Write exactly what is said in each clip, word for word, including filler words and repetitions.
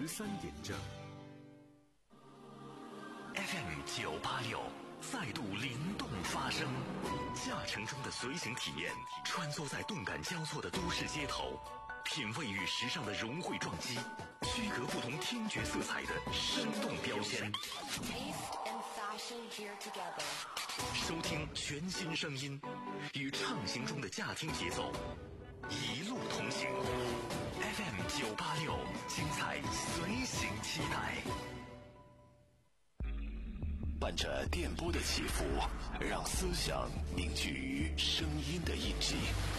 十三点正。 F M 九八六再度灵动发声，驾乘中的随行体验，穿梭在动感交错的都市街头，品味与时尚的融汇撞击，区隔不同听觉色彩的生动标签。收听全新声音，与畅行中的驾听节奏，一路同行。F M 九八六，精彩随行期待。 伴着电波的起伏，让思想凝聚于声音的印记，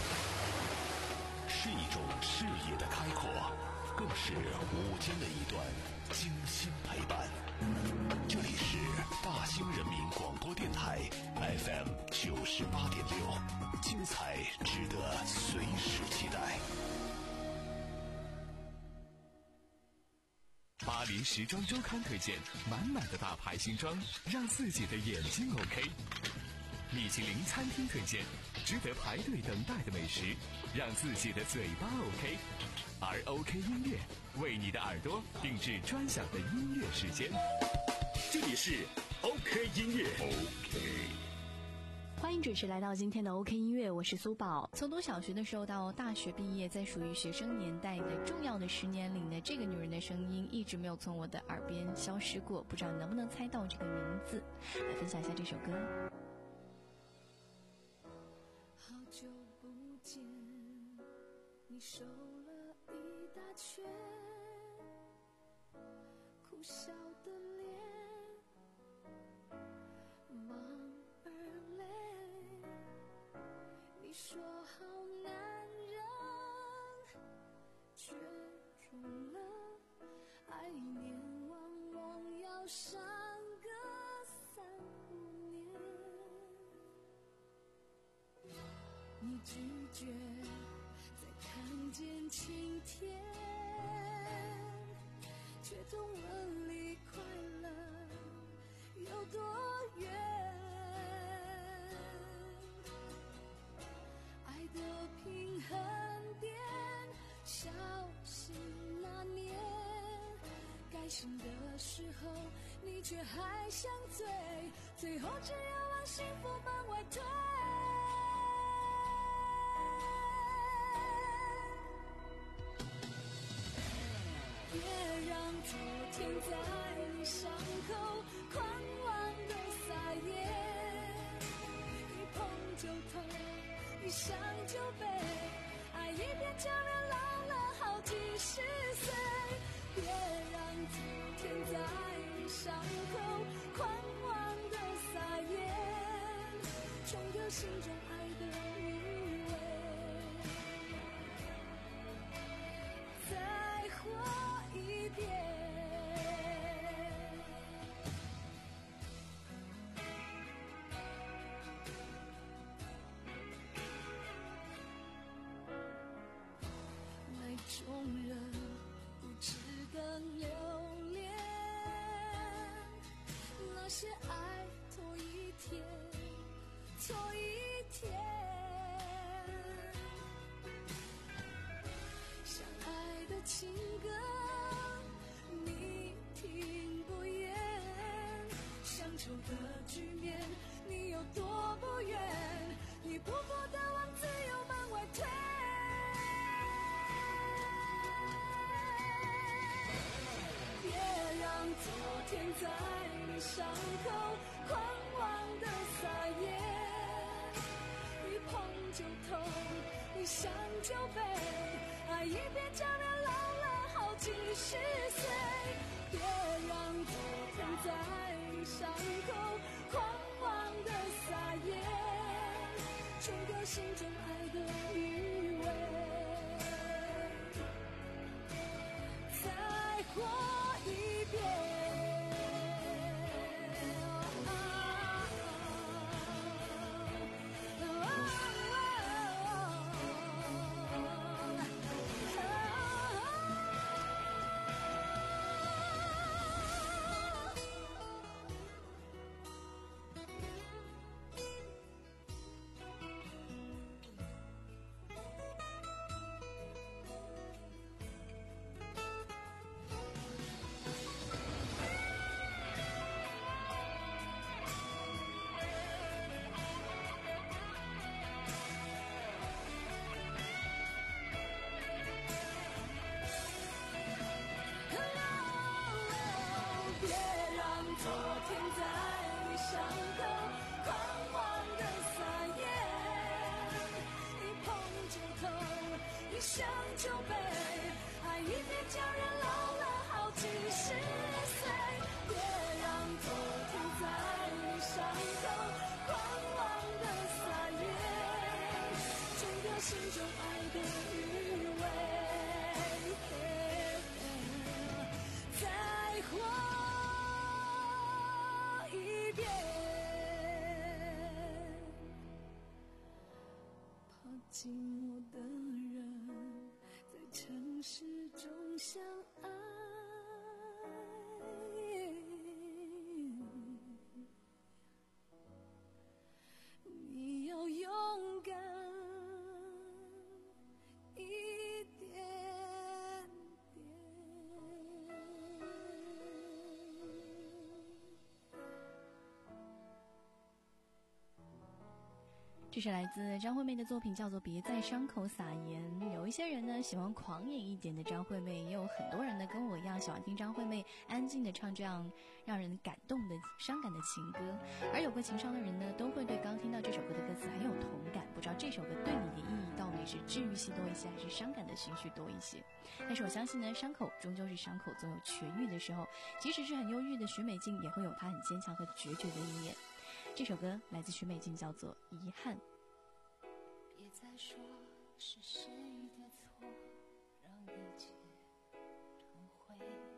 是一种视野的开阔，更是午间的一段精心陪伴。这里是大兴人民广播电台 F M 九十八点六，精彩值得随时期待。 巴黎时装周刊推荐满满的大牌新装，让自己的眼睛 OK。米其林餐厅推荐值得排队等待的美食，让自己的嘴巴 OK。而 OK 音乐为你的耳朵定制专享的音乐时间。 这里是 OK 音乐 OK。 欢迎准时来到今天的 OK 音乐，我是苏宝。从读小学的时候到大学毕业，在属于学生年代的重要的十年里呢，这个女人的声音一直没有从我的耳边消失过，不知道能不能猜到这个名字？来分享一下这首歌。 好久不见，你瘦了一大圈，苦笑的脸，忙而累。你说好男人，却中了爱一年往往要上个三五年。你拒绝再看见晴天，却总问离快乐有多远。爱的平衡点，小心那年，该醒的时候你却还想醉，最后只有往幸福门外推。别让昨天在你伤口狂妄的撒野，一碰就痛，一想就悲，爱一遍就连老了好几十岁。别让昨天在你伤口狂妄的撒野，冲掉心中爱的余味，再活一遍。爱中人不值得留恋，那些爱拖一天拖一天，相爱的情歌你听不厌，乡愁的局面你有多不愿，一步步的往自由门外推。昨天在你伤口狂妄的撒野，一碰就痛，一想就悲，爱一遍就连老了好几十岁。别让昨天在你伤口狂妄的撒野，冲掉心中爱的余味，再活一遍。 这是来自张惠妹的作品，叫做《别在伤口撒盐》。有一些人呢喜欢狂野一点的张惠妹，也有很多人呢跟我一样喜欢听张惠妹安静的唱这样让人感动的伤感的情歌。而有过情伤的人呢，都会对刚听到这首歌的歌词很有同感。不知道这首歌对你的意义到底是治愈系多一些，还是伤感的情绪多一些？但是我相信呢，伤口终究是伤口，总有痊愈的时候。即使是很忧郁的许美静，也会有她很坚强和决绝的一面。这首歌来自许美静，叫做《遗憾》。 别再说是谁的错，让一切成灰，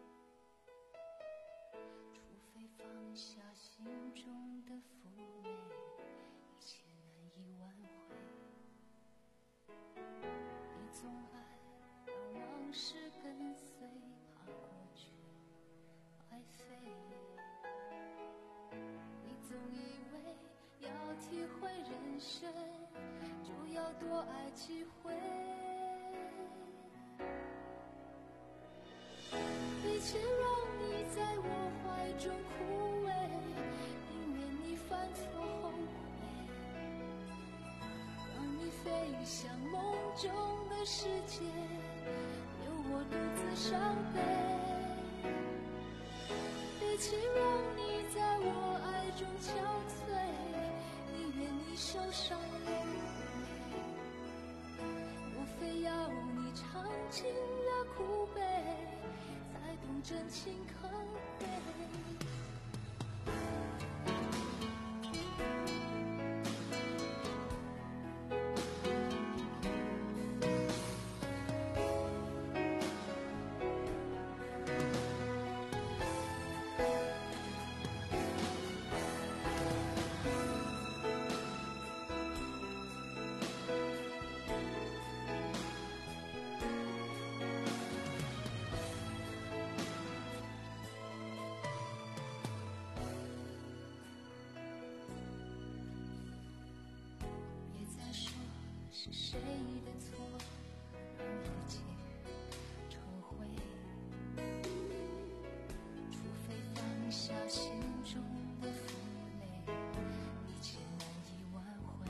除非放下心中的负累，一切难以挽回。你总爱让往事跟随，怕过去白费。你总以为要体会人生，就要多爱几回。与其让你在我怀中枯萎，宁愿你犯错后悔，让你飞向梦中的世界，留我独自伤悲。与其让你在我爱中憔悴，宁愿你受伤流泪，我非要你尝尽了苦悲，才懂真情可贵。是谁的错，让一切成灰？除非放下心中的负累，一切难以挽回。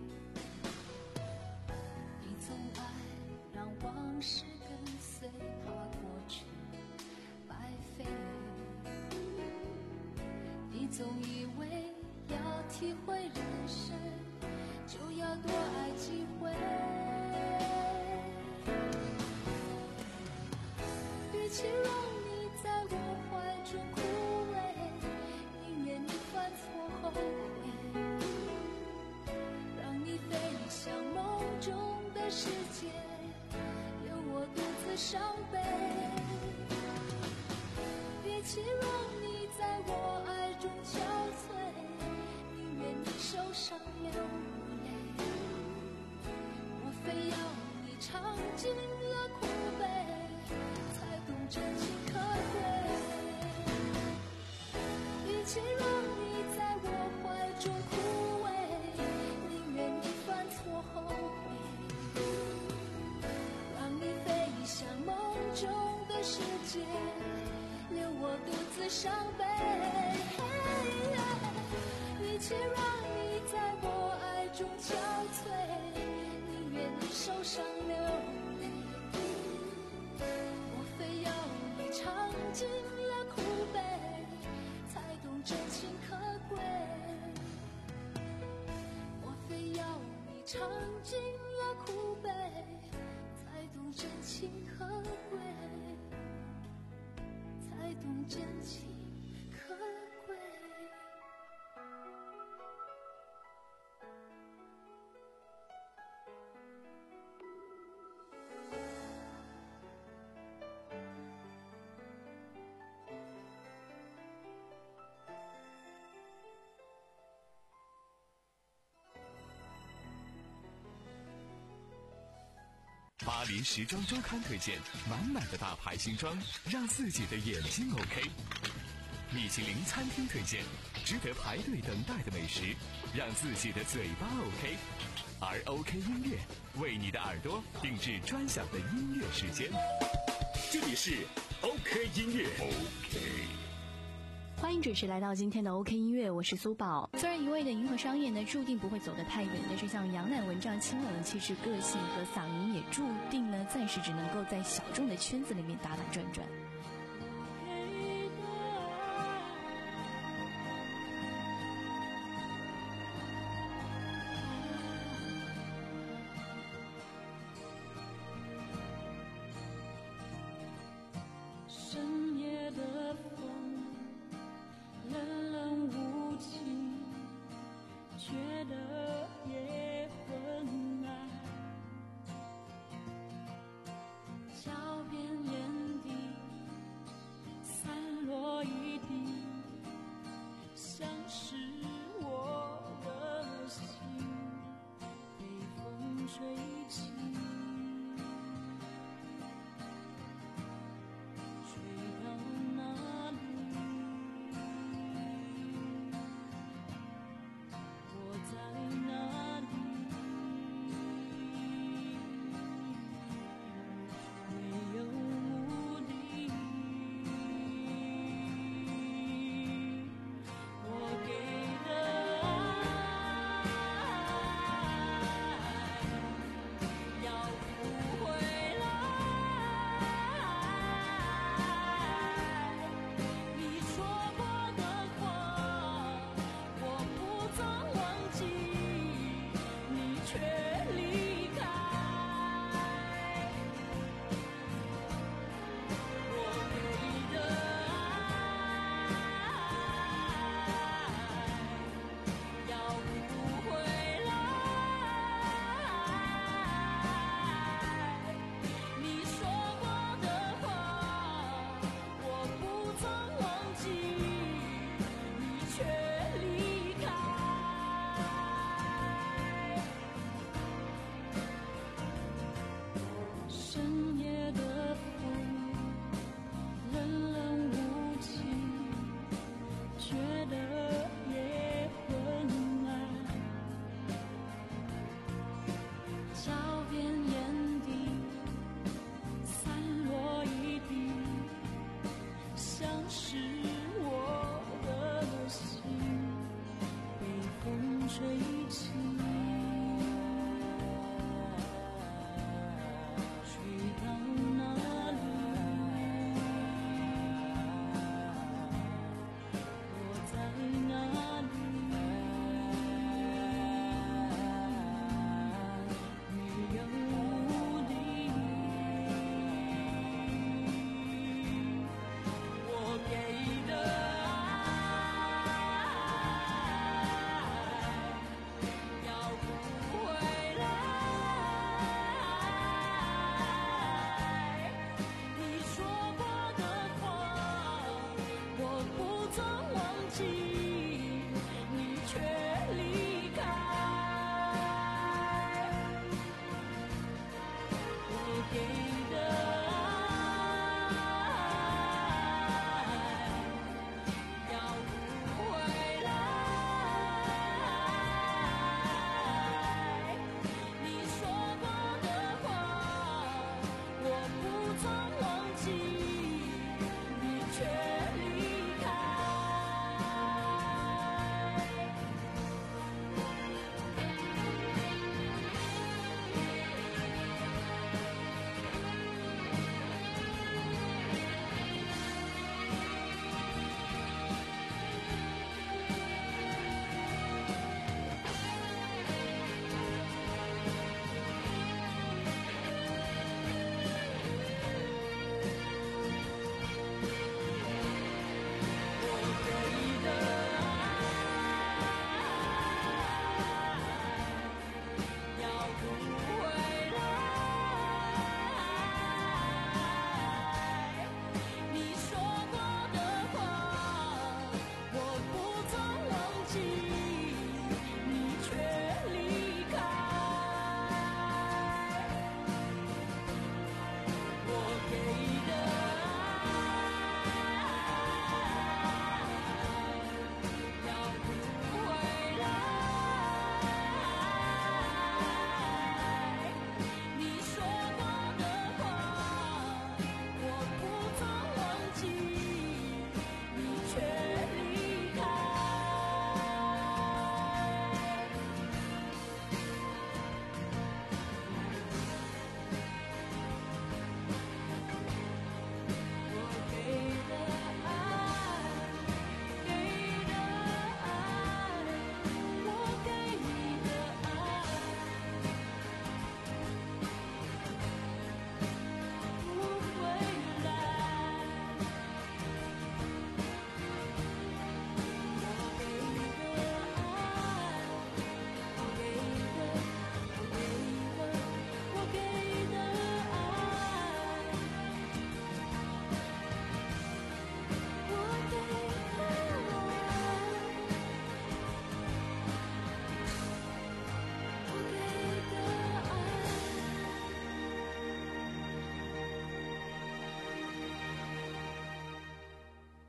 你总爱让往事跟随，怕过去白费。你总以为要体会人生，就要多爱几回。与其让你在我怀中枯萎，宁愿你犯错后悔，让你飞向梦中的世界，留我独自伤悲。与其让你在我爱中憔悴，宁愿你受伤流泪，我非要你尝尽了苦悲，才懂真情可贵。与其让你在我怀中枯萎，宁愿你犯错后悔，让你飞向梦中的世界，留我独自伤悲。与其让你在我爱中憔悴，宁愿你受伤流泪，我非要你尝尽了苦悲，才懂真情可贵。我非要你尝尽了苦悲，才懂真情可贵，才懂真情可贵。 巴黎时装周刊推荐满满的大牌新装，让自己的眼睛 OK。米其林餐厅推荐值得排队等待的美食，让自己的嘴巴 OK。而 OK 音乐为你的耳朵定制专享的音乐时间。 这里是 OK 音乐。 OK。 欢迎准时来到今天的 OK 音乐，我是苏宝。虽然一味的迎合商业呢，注定不会走得太远，但是像杨乃文这样清冷的气质、个性和嗓音，也注定呢，暂时只能够在小众的圈子里面打打转转。 深夜的风冷冷无情，觉得也很爱。脚边眼底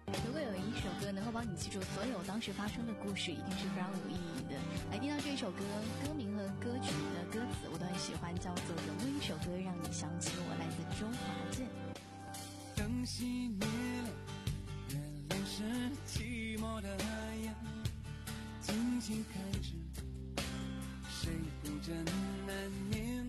如果有一首歌能够帮你记住所有当时发生的故事，一定是非常有意义的。来听到这一首歌，歌名和歌曲的歌词我都很喜欢，叫做《有没有一首歌让你想起我》，来自周华健。 灯熄灭了，月亮是寂寞的样，静静看着谁不真难念，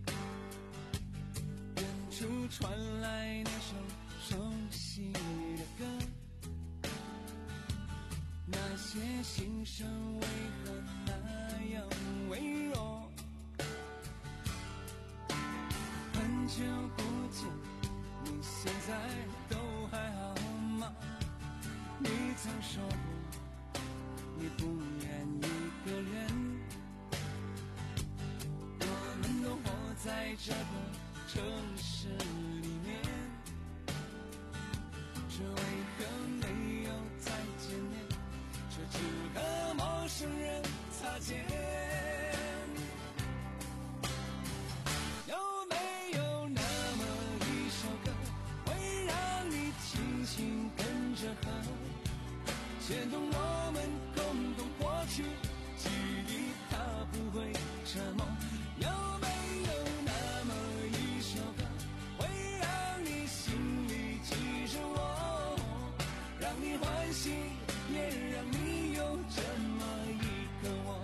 远处传来那首熟悉的歌，那些心声为何那样微弱，很久不见，你现在都还好吗？你曾说过你不愿一个人，我们都活在这个城市里面，这为何没有再见面，却只和陌生人擦肩？有没有那么一首歌，会让你轻轻跟着和，牵动我们共同过去，记忆它不会沉默。有没有那么一首歌，会让你心里记着我，让你欢喜，也让你有这么一个我。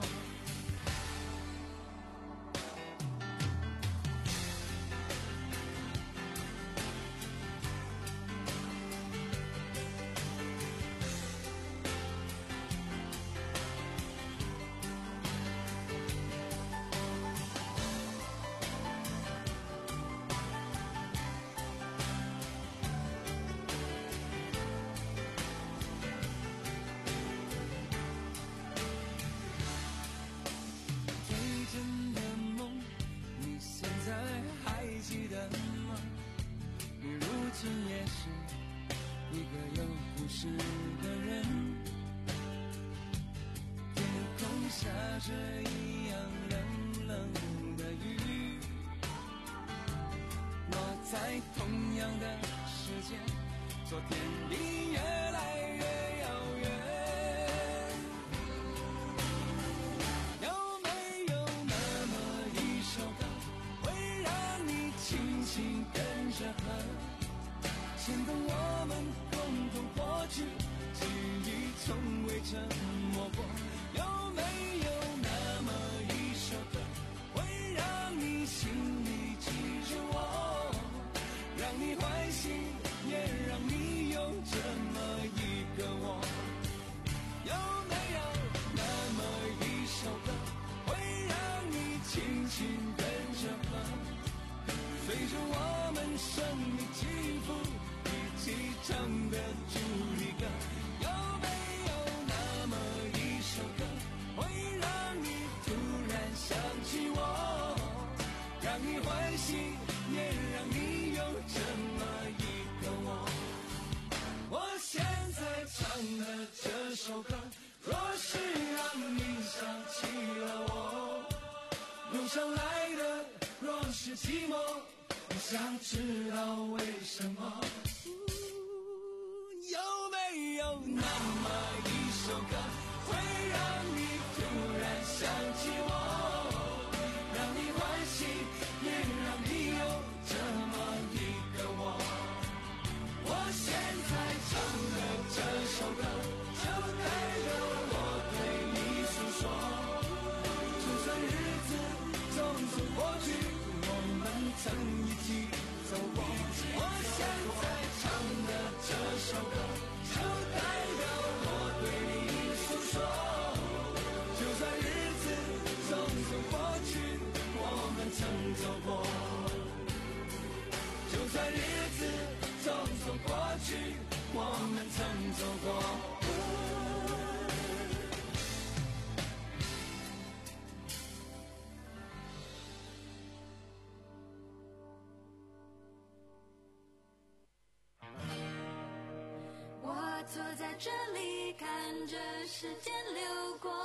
也是一个有故事的人，天空下着一样冷冷的雨，落在同样的时间，昨天比越来越遥远。有没有那么一首歌，会让你轻轻跟着和，牵动我们共同过去，记忆从未沉默过。有没有那么一首歌，会让你心里记着我，让你欢喜，也让你有这么一个我？有没有那么一首歌，会让你轻轻跟着和，随着我们生命起伏一起唱的主题歌？有没有那么一首歌，会让你突然想起我，让你欢喜，也让你有这么一个我？我现在唱的这首歌，若是让你想起了我，路上来的若是寂寞，我想知道为什么。有没有那么一首歌，会让你突然想起我，让你欢喜，也让你有这么一个我？我现在唱的这首歌，就代表我对你诉说，就算日子匆匆过去，我们曾一起走过。我现在唱的这首歌，就代表我对你诉说，就算日子匆匆过去，我们曾走过，就算日子匆匆过去，我们曾走过。 坐在这里看着时间流过，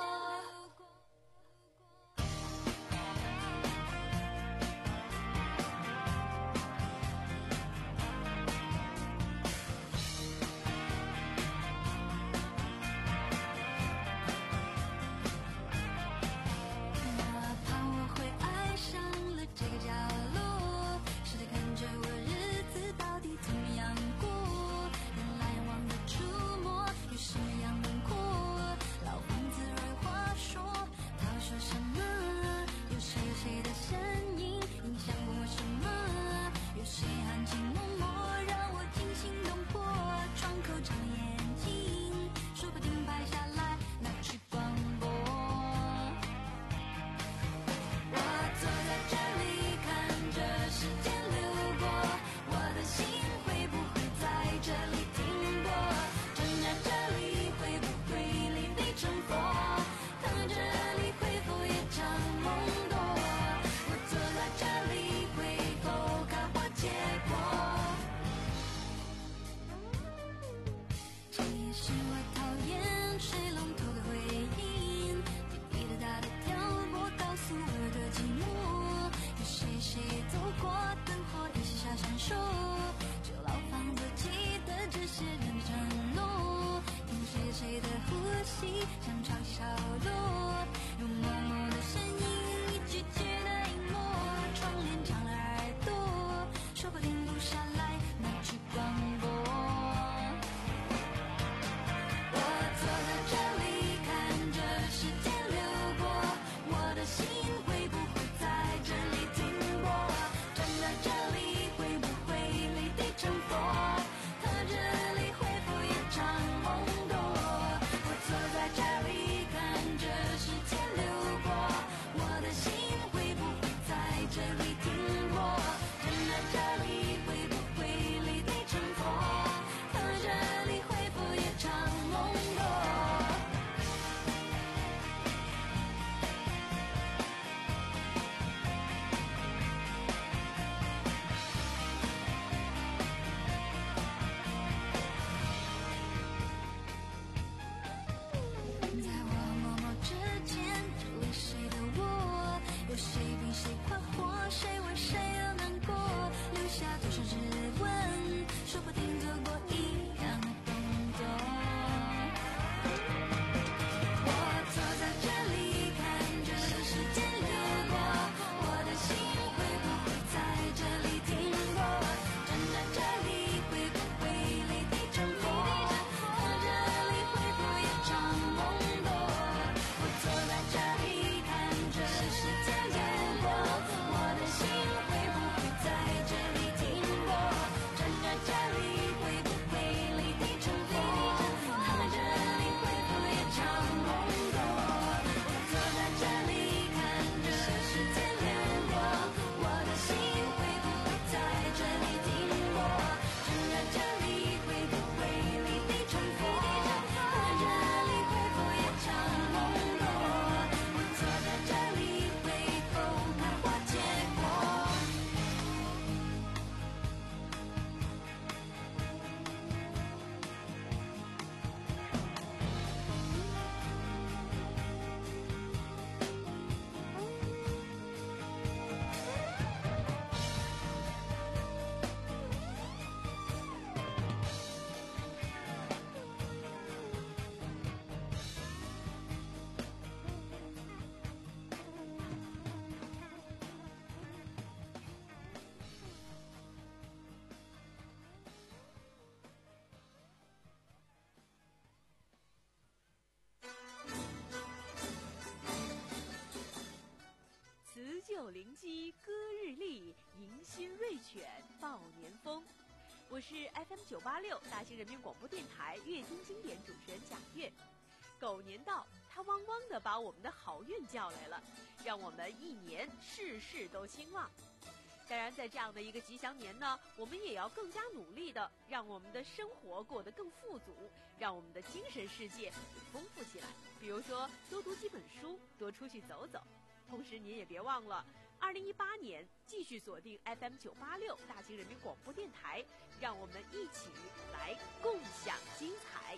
我是 F M 九八六大兴人民广播电台乐听经典主持人贾月。狗年到，它汪汪地把我们的好运叫来了，让我们一年事事都兴旺。当然，在这样的一个吉祥年呢，我们也要更加努力的让我们的生活过得更富足，让我们的精神世界丰富起来。比如说，多读几本书，多出去走走。同时，您也别忘了，二零一八年继续锁定 F M 九八六大兴人民广播电台，让我们一起来共享精彩。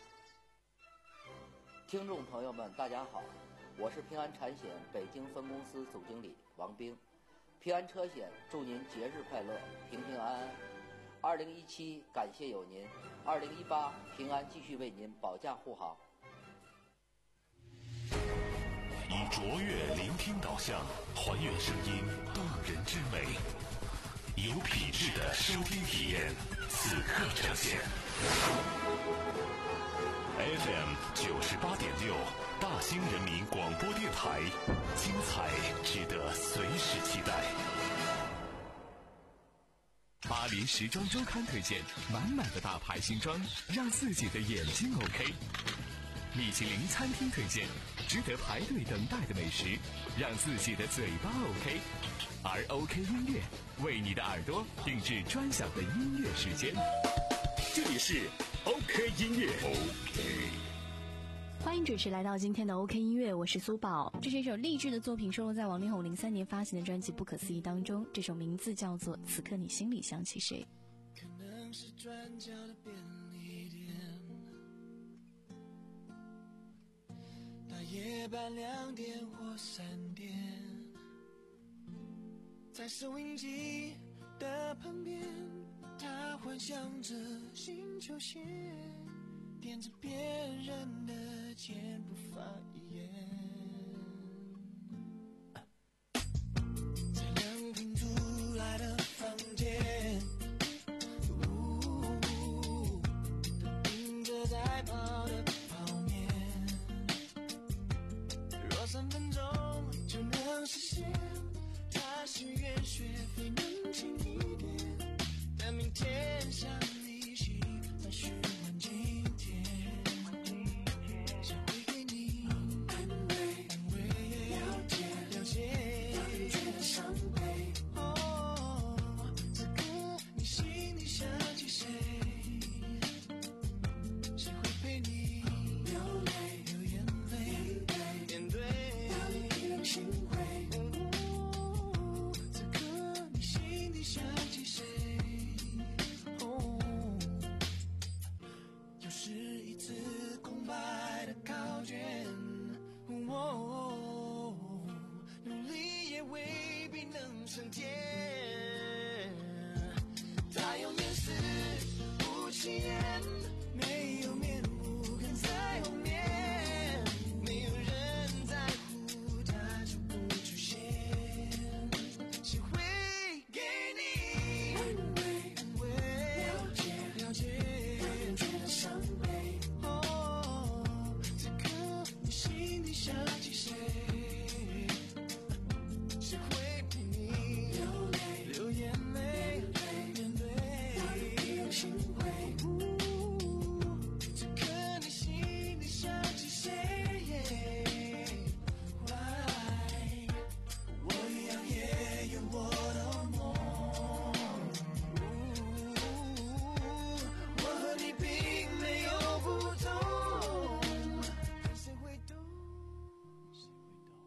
听众朋友们，大家好，我是平安产险北京分公司总经理王兵。平安车险祝您节日快乐，平平安安。二零一七感谢有您，二零一八平安继续为您保驾护航。 以卓越聆听导向，还原声音动人之美，有品质的收听体验，此刻呈现。F M 九十八点六，大兴人民广播电台，精彩值得随时期待。 巴黎时装周刊推荐满满的大牌新装，让自己的眼睛 OK。米其林餐厅推荐值得排队等待的美食，让自己的嘴巴 OK。而 OK 音乐为你的耳朵定制专享的音乐时间。 这里是 OK 音乐。OK。 欢迎准时来到今天的 OK 音乐，我是苏宝。这是一首励志的作品，收录在王力宏零三年发行的专辑《不可思议》当中。这首名字叫做《此刻你心里想起谁》。 可能是转角的便利店，大夜班两点或三点，在收音机的旁边，他幻想着新球鞋，点着别人的肩不发一言，在两瓶租来的房间，呜，盯着在跑的泡面，若三分钟就能实现，他许愿学费能轻一点，但明天想利息再询问今天，想会给你安慰安慰，了解了解，让你觉得伤悲。哦，此刻你心里想起谁？谁会陪你流泪流眼泪，面对让你一两心灰。哦，此刻你心里想起谁？又是一次空白的考卷，哦，努力也未必能升天。他有面试不起眼，没有面目跟在后面，没有人在乎他就不出现。谁会给你安慰安慰，了解了解，让你觉得伤悲。哦，此刻你心里想起谁？谁会陪你流泪流眼泪，面对让你一两心灰。此刻你心里想起谁？Why？ 我一样也有我的梦，我和你并没有不同，但谁会懂？谁会懂？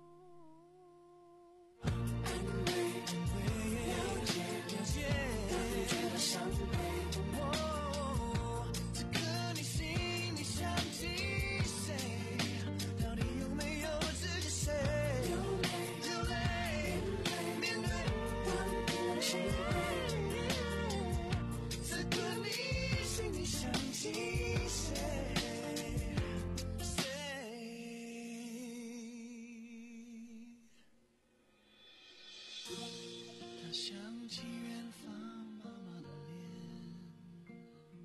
安慰安慰，了解了解，让你觉得伤悲。哦，此刻你心里想起谁？到底有没有这个谁？流泪流泪，面对让你一两心灰。此刻你心里想起谁？谁？他想起远方妈妈的脸，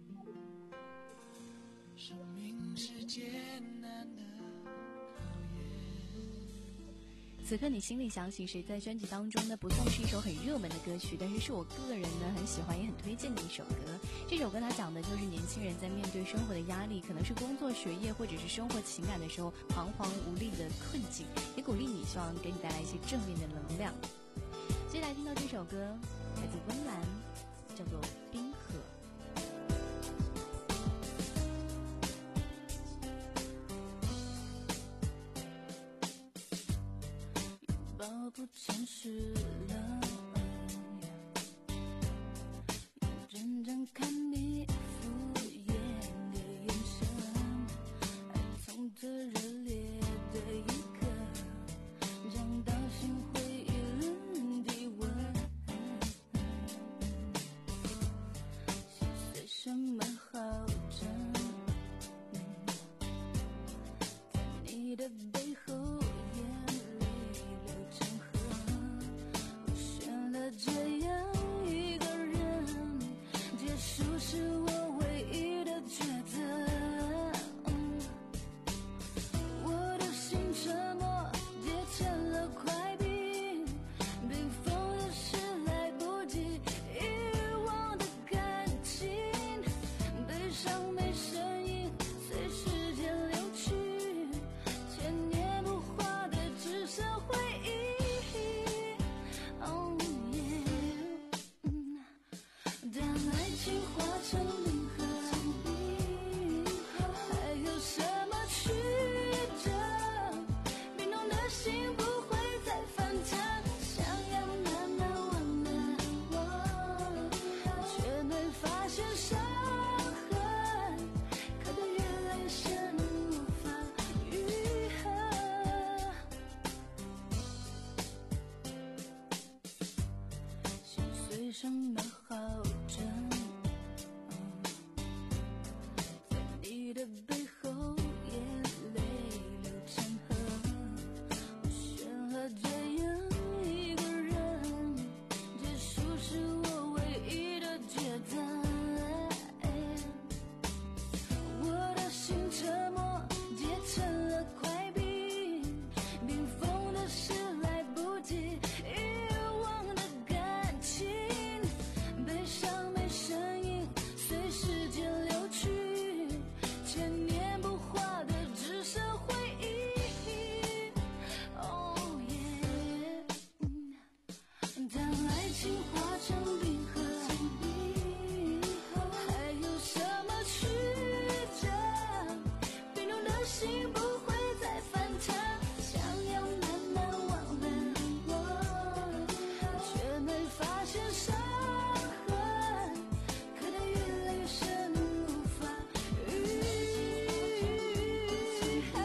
生命是艰难的考验。 此刻你心里想起谁，在专辑当中呢不算是一首很热门的歌曲，但是是我个人呢很喜欢也很推荐的一首歌。这首歌它讲的就是年轻人在面对生活的压力，可能是工作学业或者是生活情感的时候彷徨无力的困境，也鼓励你，希望给你带来一些正面的能量。接下来听到这首歌来自温岚，叫做冰河。 抱不前世了，认真看你敷衍的眼神，爱从这热烈的一刻降到心灰意冷的温，心碎什么好真，在你的背后这样一个人，结束是我唯一的抉择。我的心沉默结成了块冰，冰封的是来不及遗忘的感情，悲伤没声音，随时间流去，千年不化的只剩回忆。当爱情化成冰河，还有什么曲折？冰冻的心不会再翻腾，想要慢慢忘的我，却没发现伤痕，刻得越来越深，无法愈合。心碎什么好？在你的背后眼泪流成河，我选了这样一个人，结束是我唯一的抉择。我的心沉默结成了块冰，冰封的是来不及遗忘的感情，悲伤没声音，随时间流去，千年不化的只剩回忆。哦耶！当爱情化成冰河，还有什么曲折？冰冻的心不会再翻腾，想要慢慢忘了我，却没发现伤痕，刻得越来越深，无法愈合。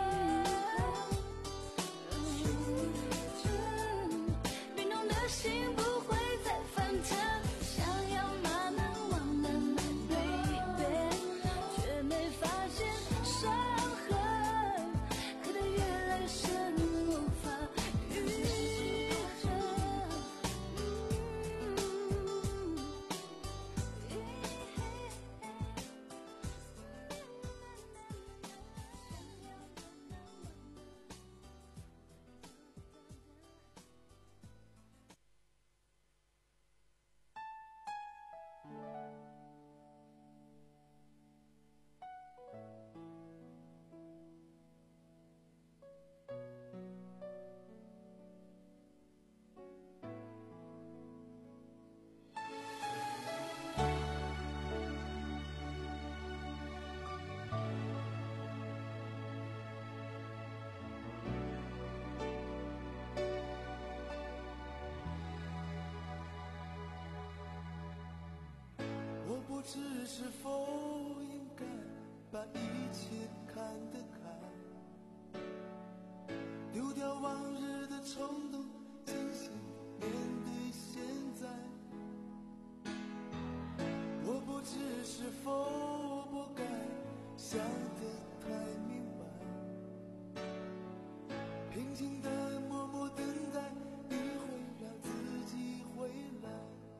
冰冻的心不会再翻腾，想要慢慢忘了 my baby， 却没发现伤痕，刻得越来越深，无法愈合。 我不知是否应该把一切看得开，丢掉往日的冲动，静心面对现在。我不知是否不该想得太明白，平静地默默等待你会让自己回来。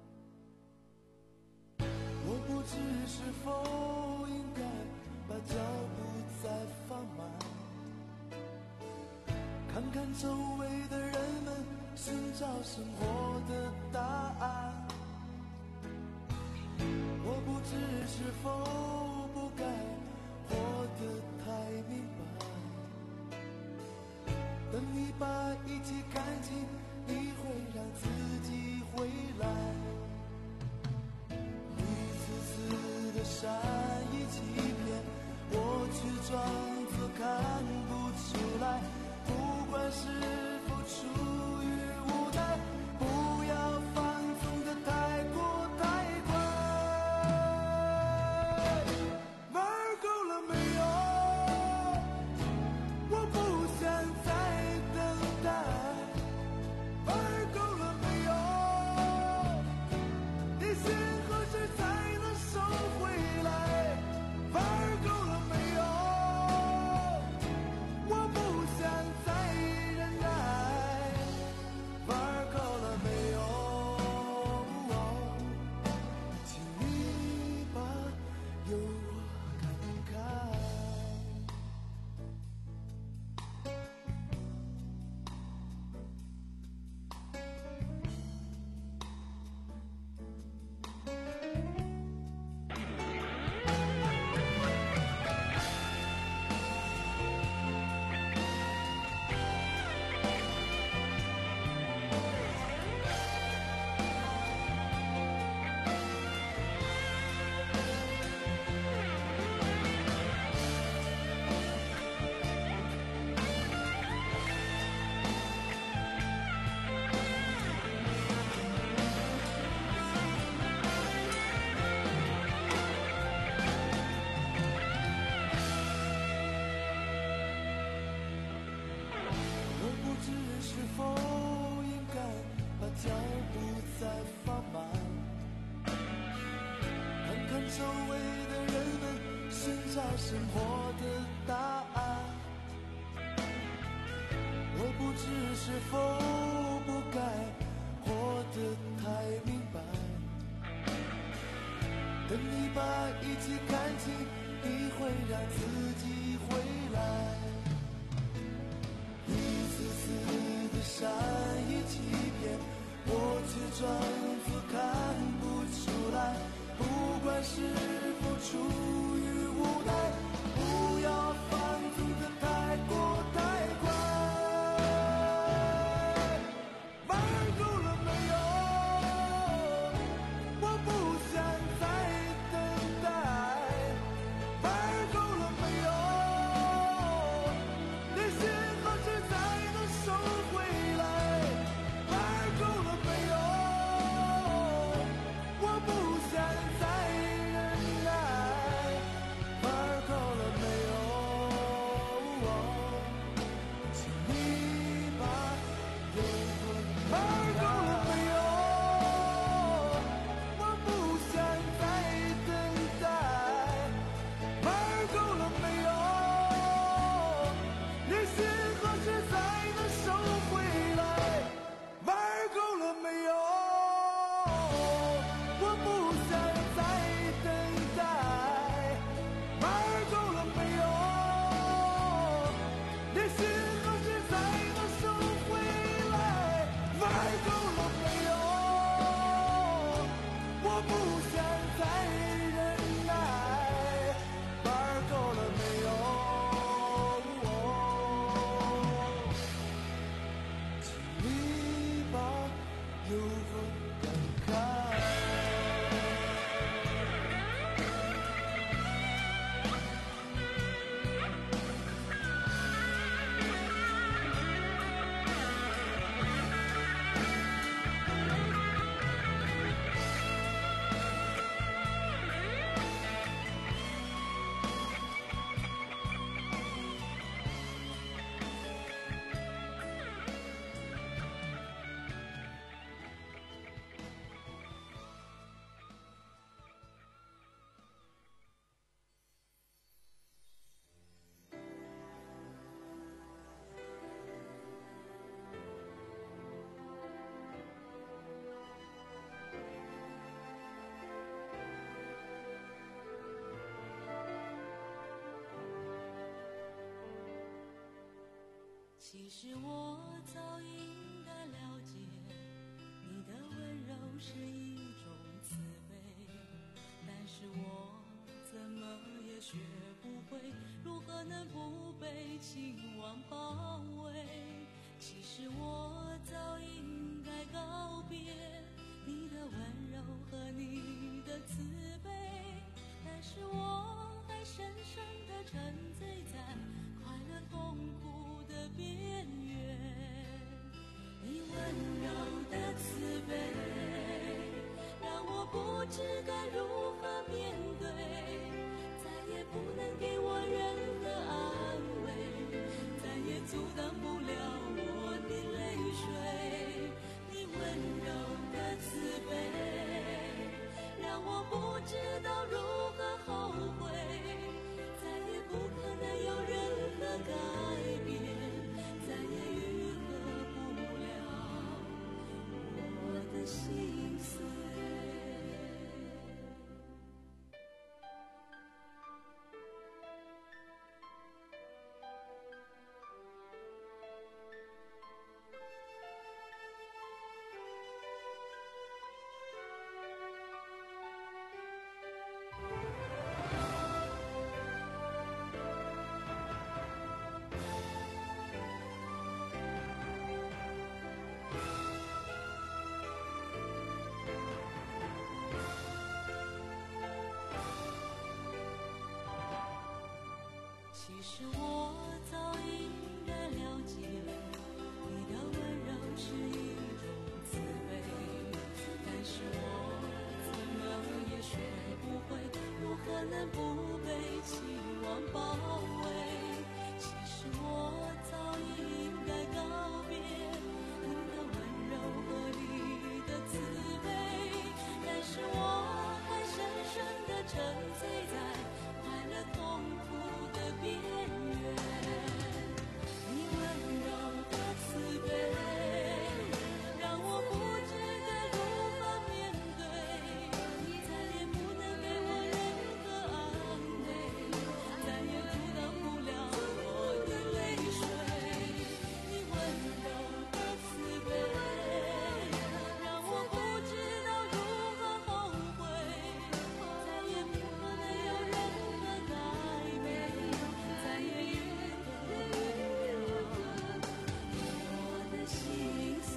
我不知是否应该把脚步再放慢，看看周围的寻找生活的答案。我不知是否不该活得太明白，等你把一切看清，你会让自己回来。一次次的善意欺骗，我却装作看不出来。不管是否出于无奈，不要放纵的太过太快。玩够了没有？我不想再等待。玩够了没有？你心何时才能收回来？玩够了没有？我不想再忍耐。玩够了没有？请你把诱惑看开。我不知是否应该把脚步再放慢，看看周围的人们寻找生活的答案。我不知是否不该活得太明白，等你把一切看清，你会让自己回来。一次次的善意欺骗，我却装作看不出来。不管是否出于无奈，不要放纵的太过太快。玩够了没有？我不想再等待。玩够了没有？你心何时才能收回来？玩够了没有？我不想再忍耐。玩够了没有？请你把诱惑。玩够了没有？我不想再等待。玩够了没有？你心何时才能收回来？玩够了没有？我不想再等待。玩够了没有？你心何时才能收回来？玩够了没有？我不想再忍耐。玩够了没有？请你把诱惑赶开。 其实我早应该了解， 是一种慈悲，但是我怎么也学不会如何能不被情网包围。其实我早应该告别你的温柔和你的慈悲，但是我还深深地沉醉在快乐痛苦的边缘。你温柔的慈悲让我不知该如何面对，再也不能给我任何安慰，再也阻挡不了我的泪水。你温柔的慈悲让我不知道如何后悔，再也不可能有任何改变，再也愈合不了我的心碎。其实我早应该了解你的温柔是一种慈悲，但是我怎么也学不会如何能不被期望包围。其实我早应该告别你的温柔和你的慈悲，但是我还深深地沉醉在快乐痛苦的边缘。你温柔的慈悲让我不知该如何面对，再也不能给我任何安慰，再也阻挡不了我的泪水。你温柔的慈悲让我不知道如何后悔，再也不可能有任何改变，再也愈合不了我的心碎。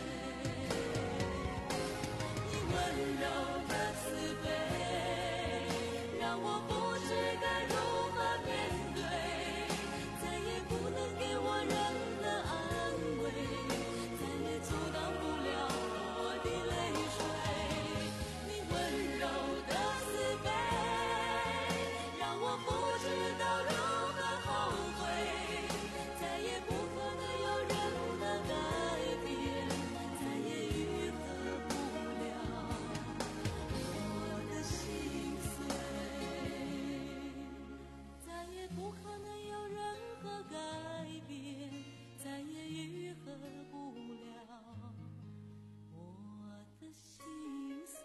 你温柔的慈悲让我不知该如何面对，再也不能给我任何安慰，再也阻挡不了我的泪水。你温柔的慈悲让我不知道如何后悔，再也不可能有任何改变，再也愈合不了我的心碎，再也不可能有任何改变，再也愈合不了我的心碎。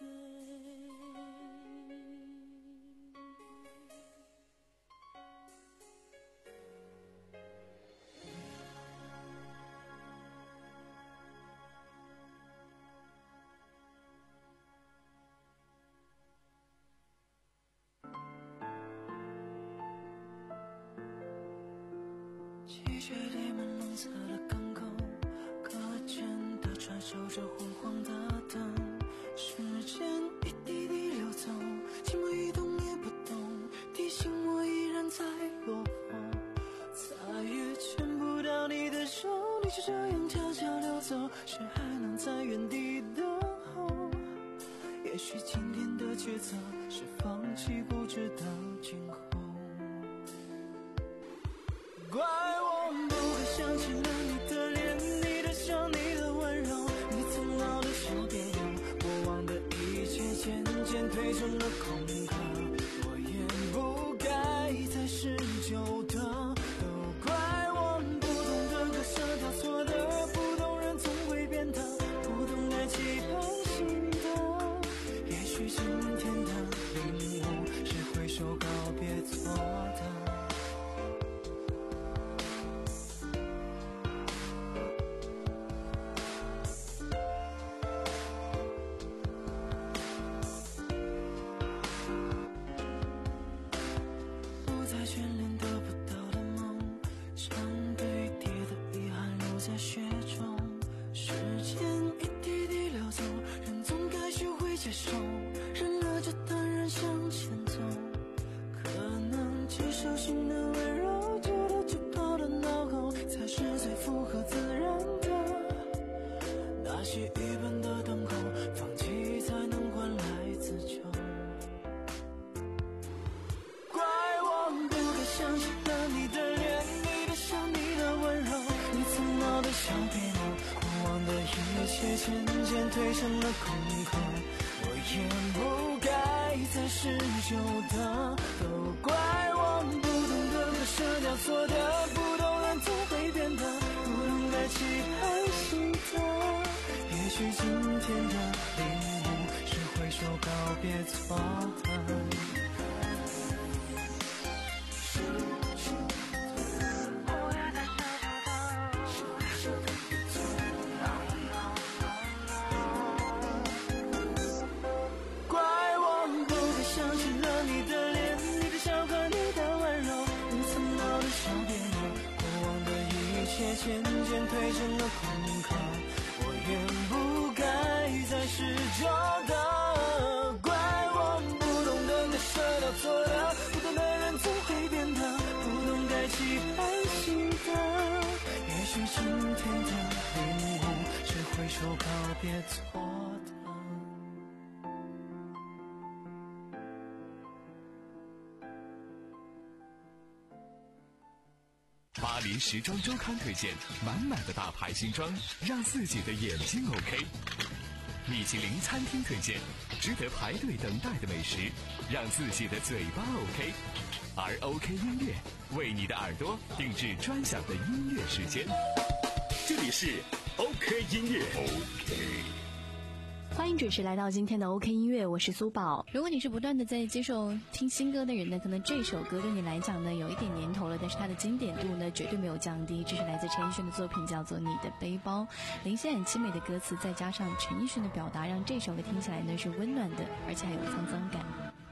季节里面冷色的港口，搁浅的船守着昏黄的灯，时间一滴滴流走，寂寞一动也不动，提醒我依然在落后，再也牵不到你的手，你就这样悄悄溜走，谁还能在原地等候？也许今天的抉择是放弃固执到今后，怪我不该想起了你的脸，你的笑，你的温柔，你苍老的像电影，过往的一切渐渐褪成了空壳，我也不该再是旧的，都怪我不懂得割舍掉错的，不懂人总会变的，不懂该期盼新的，也许今天的领悟是挥手告别错的。 眷恋得不到的梦，像堆叠的遗憾留在雪中。时间一滴滴流走，人总该学会接受，忍了就淡然向前走。可能接受新的温柔，旧的就抛到脑后，才是最符合自然的。那些愚笨的等候，放弃才能换来自救。怪我不该想起了你的脸，你的笑，你的温柔，你曾闹的小别扭，过往的一切渐渐褪成了空壳。我也不该再是旧的，都怪我不懂得割舍掉错的，不懂人总会变的，不懂该期盼新的。也许今天的领悟是挥手告别错的。渐渐褪成了空壳，我也不该再是旧的。怪我不懂得割舍掉错的，不懂的人总会变的，不懂该期盼新的。也许今天的领悟是挥手告别错的。 巴黎时装周刊推荐满满的大牌新装，让自己的眼睛 OK。米其林餐厅推荐值得排队等待的美食，让自己的嘴巴 OK。而 OK 音乐为你的耳朵定制专享的音乐时间。 这里是 OK 音乐 OK。 欢迎准时来到今天的 OK 音乐，我是苏宝。如果你是不断的在接受听新歌的人呢，可能这首歌对你来讲呢有一点年头了，但是它的经典度呢绝对没有降低。这是来自陈奕迅的作品，叫做《你的背包》。林夕很凄美的歌词，再加上陈奕迅的表达，让这首歌听起来呢是温暖的，而且还有沧桑感。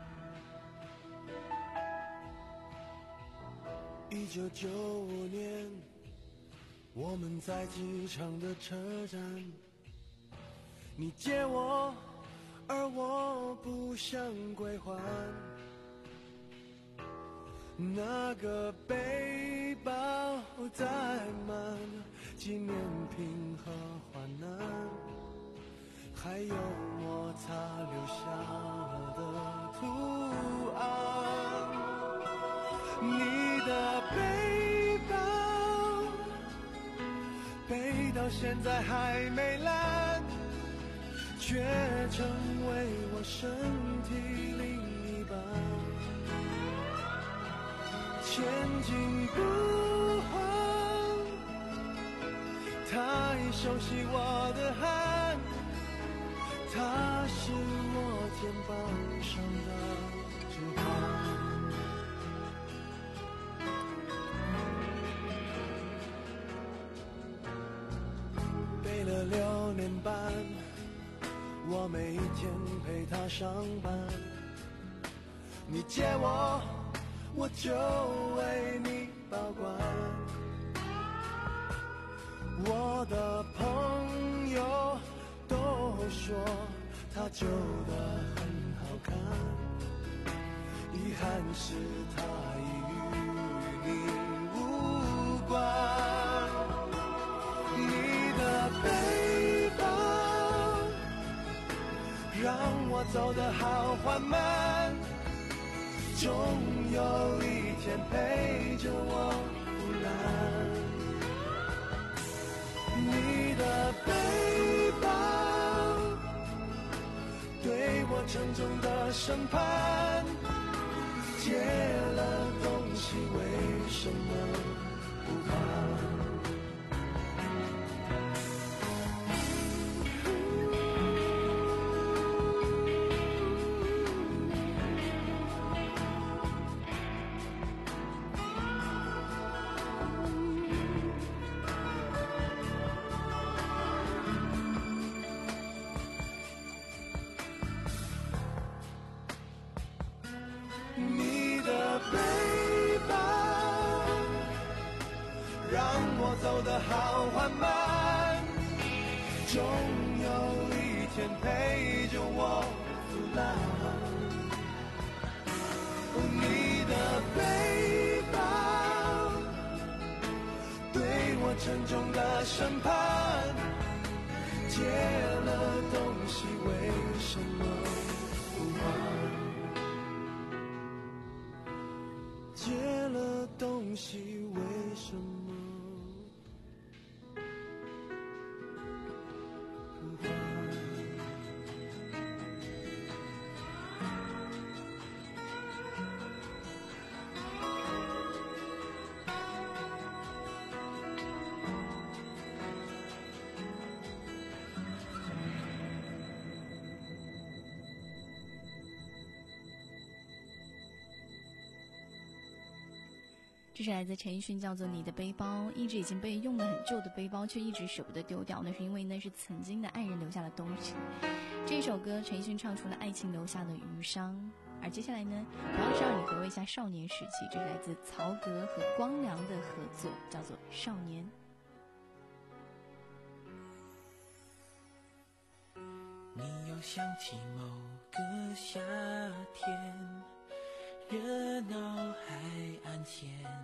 一九九五年，我们在机场的车站。你借我，而我不想归还。那个背包载满纪念品和患难，还有摩擦留下的图案。你的背包背到现在还没烂，却成为我身体另一半，前进不换，太熟悉我的汗，它是我肩膀上的指环。背了六年半，我每天陪他上班，你借我，我就为你保管。我的朋友都说他旧的很好看，遗憾是他已与你无关。你的背包让我走得好缓慢，总有一天陪着我腐烂。你的背包对我沉重的审判，借了东西为什么不还？你的背走得好缓慢，终有一天陪着我腐烂。哦，你的背包对我沉重的审判，借了东西为什么不还？借了东西为什么不还？ 这是来自陈奕迅叫做《你的背包》，一直已经被用得很旧的背包却一直舍不得丢掉，那是因为那是曾经的爱人留下的东西。这首歌陈奕迅唱出了爱情留下的余伤，而接下来呢，同样是让你回味一下少年时期，这是来自曹格和光良的合作，叫做《少年》。 你又想起某个夏天，热闹海岸线，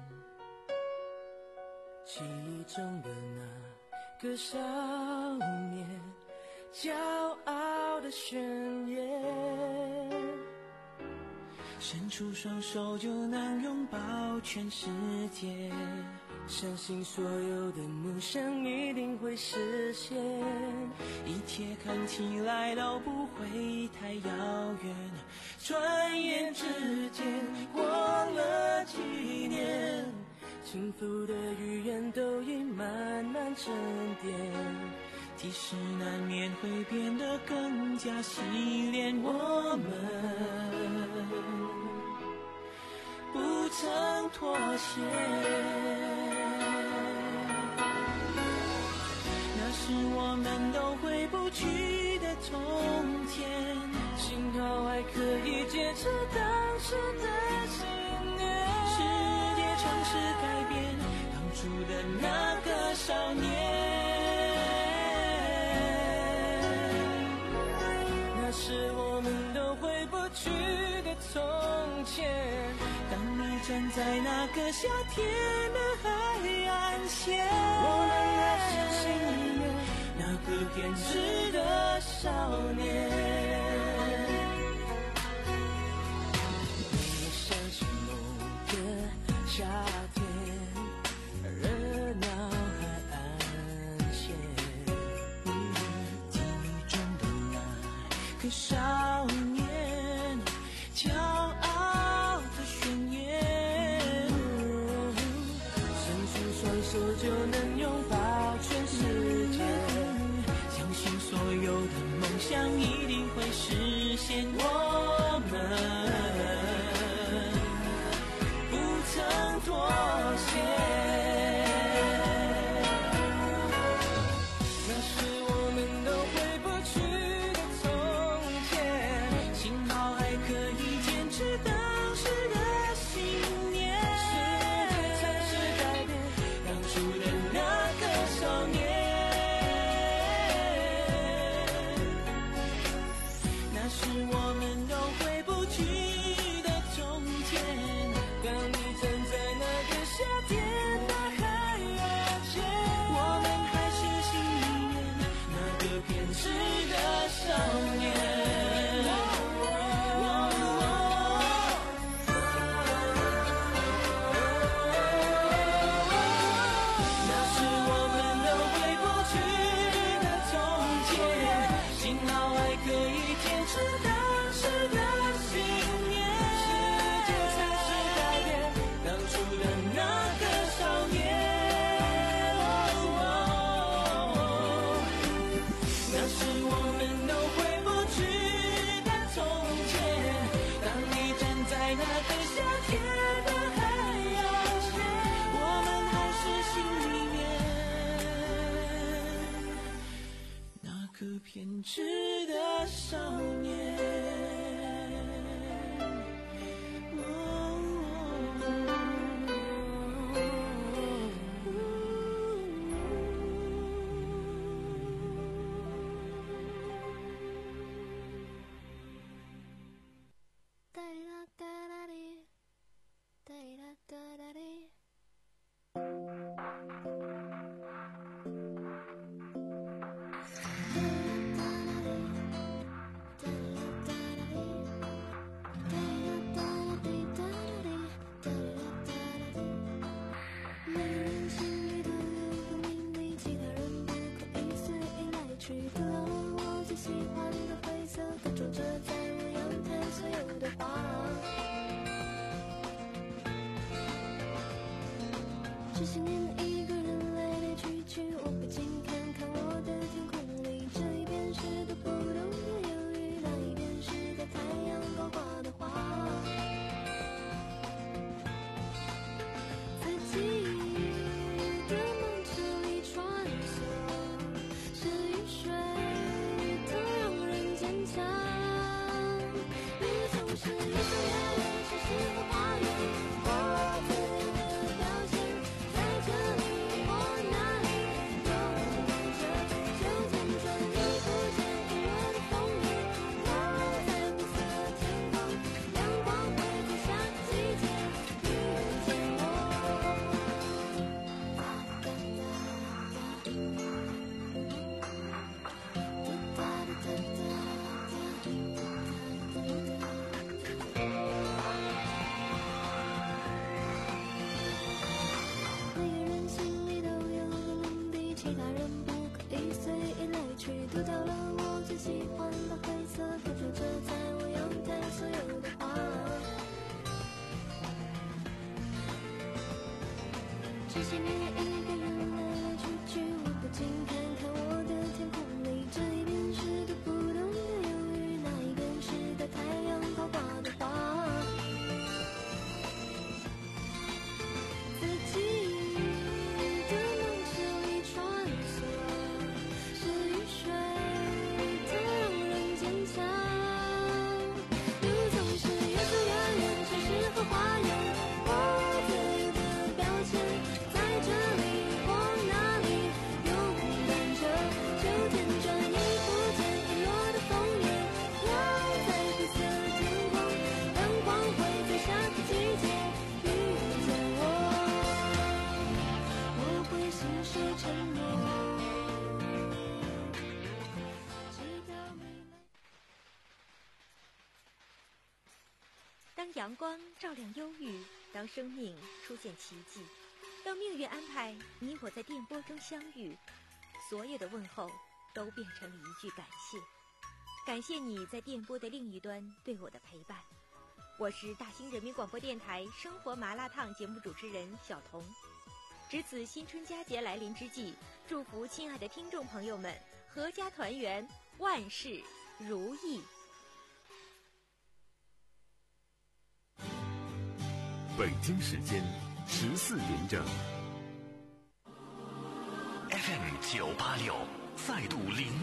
记忆中的那个少年，骄傲的宣言，伸出双手就能拥抱全世界，相信所有的梦想一定会实现，一切看起来都不会太遥远，转眼之间过了几年，幸福的语言都已慢慢沉淀，即使难免会变得更加洗练，我们不曾妥协，那是我们都回不去的从前，幸好还可以坚持当时的信念，世界尝试改变当初的那个少年，那是我们都回不去的从前，当你站在那个夏天的海岸线，我仍然是心里面那个偏执的少年。你想起某个夏天，热闹海岸线，记忆中的那个少年，骄傲的宣言，伸出双手就能拥抱全世界，相信所有的梦想一定会实现，我们不曾妥协，那是我们都回不去的从前，幸好还可以坚持当时的信念，世界尝试改变当初的那个少年，那是我们都回不去的从前，当你站在那个夏天这些年一个人来来去去，我不禁看看我的天空里，这一边是个不懂的忧郁，那一边是个太阳高挂的花。在记忆的梦池里穿梭，是雨水它让人坚强，你总是越走越远，像是个花园，我自由的表现，在这里或那里，游荡着就见证你不见日落的风雨，飘在灰色天空，阳光会在下个季节遇见我。每个人心里都有个目的，其他人不可以随意来去。丢掉了我最喜欢的灰色，飘着着在我阳台所有的花。这些年一个人来来去去，我不禁看看我的天空里，这一边是个不懂的忧郁，那一边是个太阳高挂的花。在记忆的梦池里穿梭，是雨水它让人坚强，路总是越走越远，城市和花园，我自由的表现，在这里或那里，游荡着就见证你不见日落的风月，飘在灰色天空，阳光会在下个季节遇见我，我会信守承诺，直到未来。 当阳光照亮忧郁，当生命出现奇迹，当命运安排你我在电波中相遇，所有的问候都变成了一句感谢。感谢你在电波的另一端对我的陪伴。我是大兴人民广播电台生活麻辣烫节目主持人小彤。值此新春佳节来临之际，祝福亲爱的听众朋友们阖家团圆，万事如意。 北京时间十四点整。 F M 九八六再度零。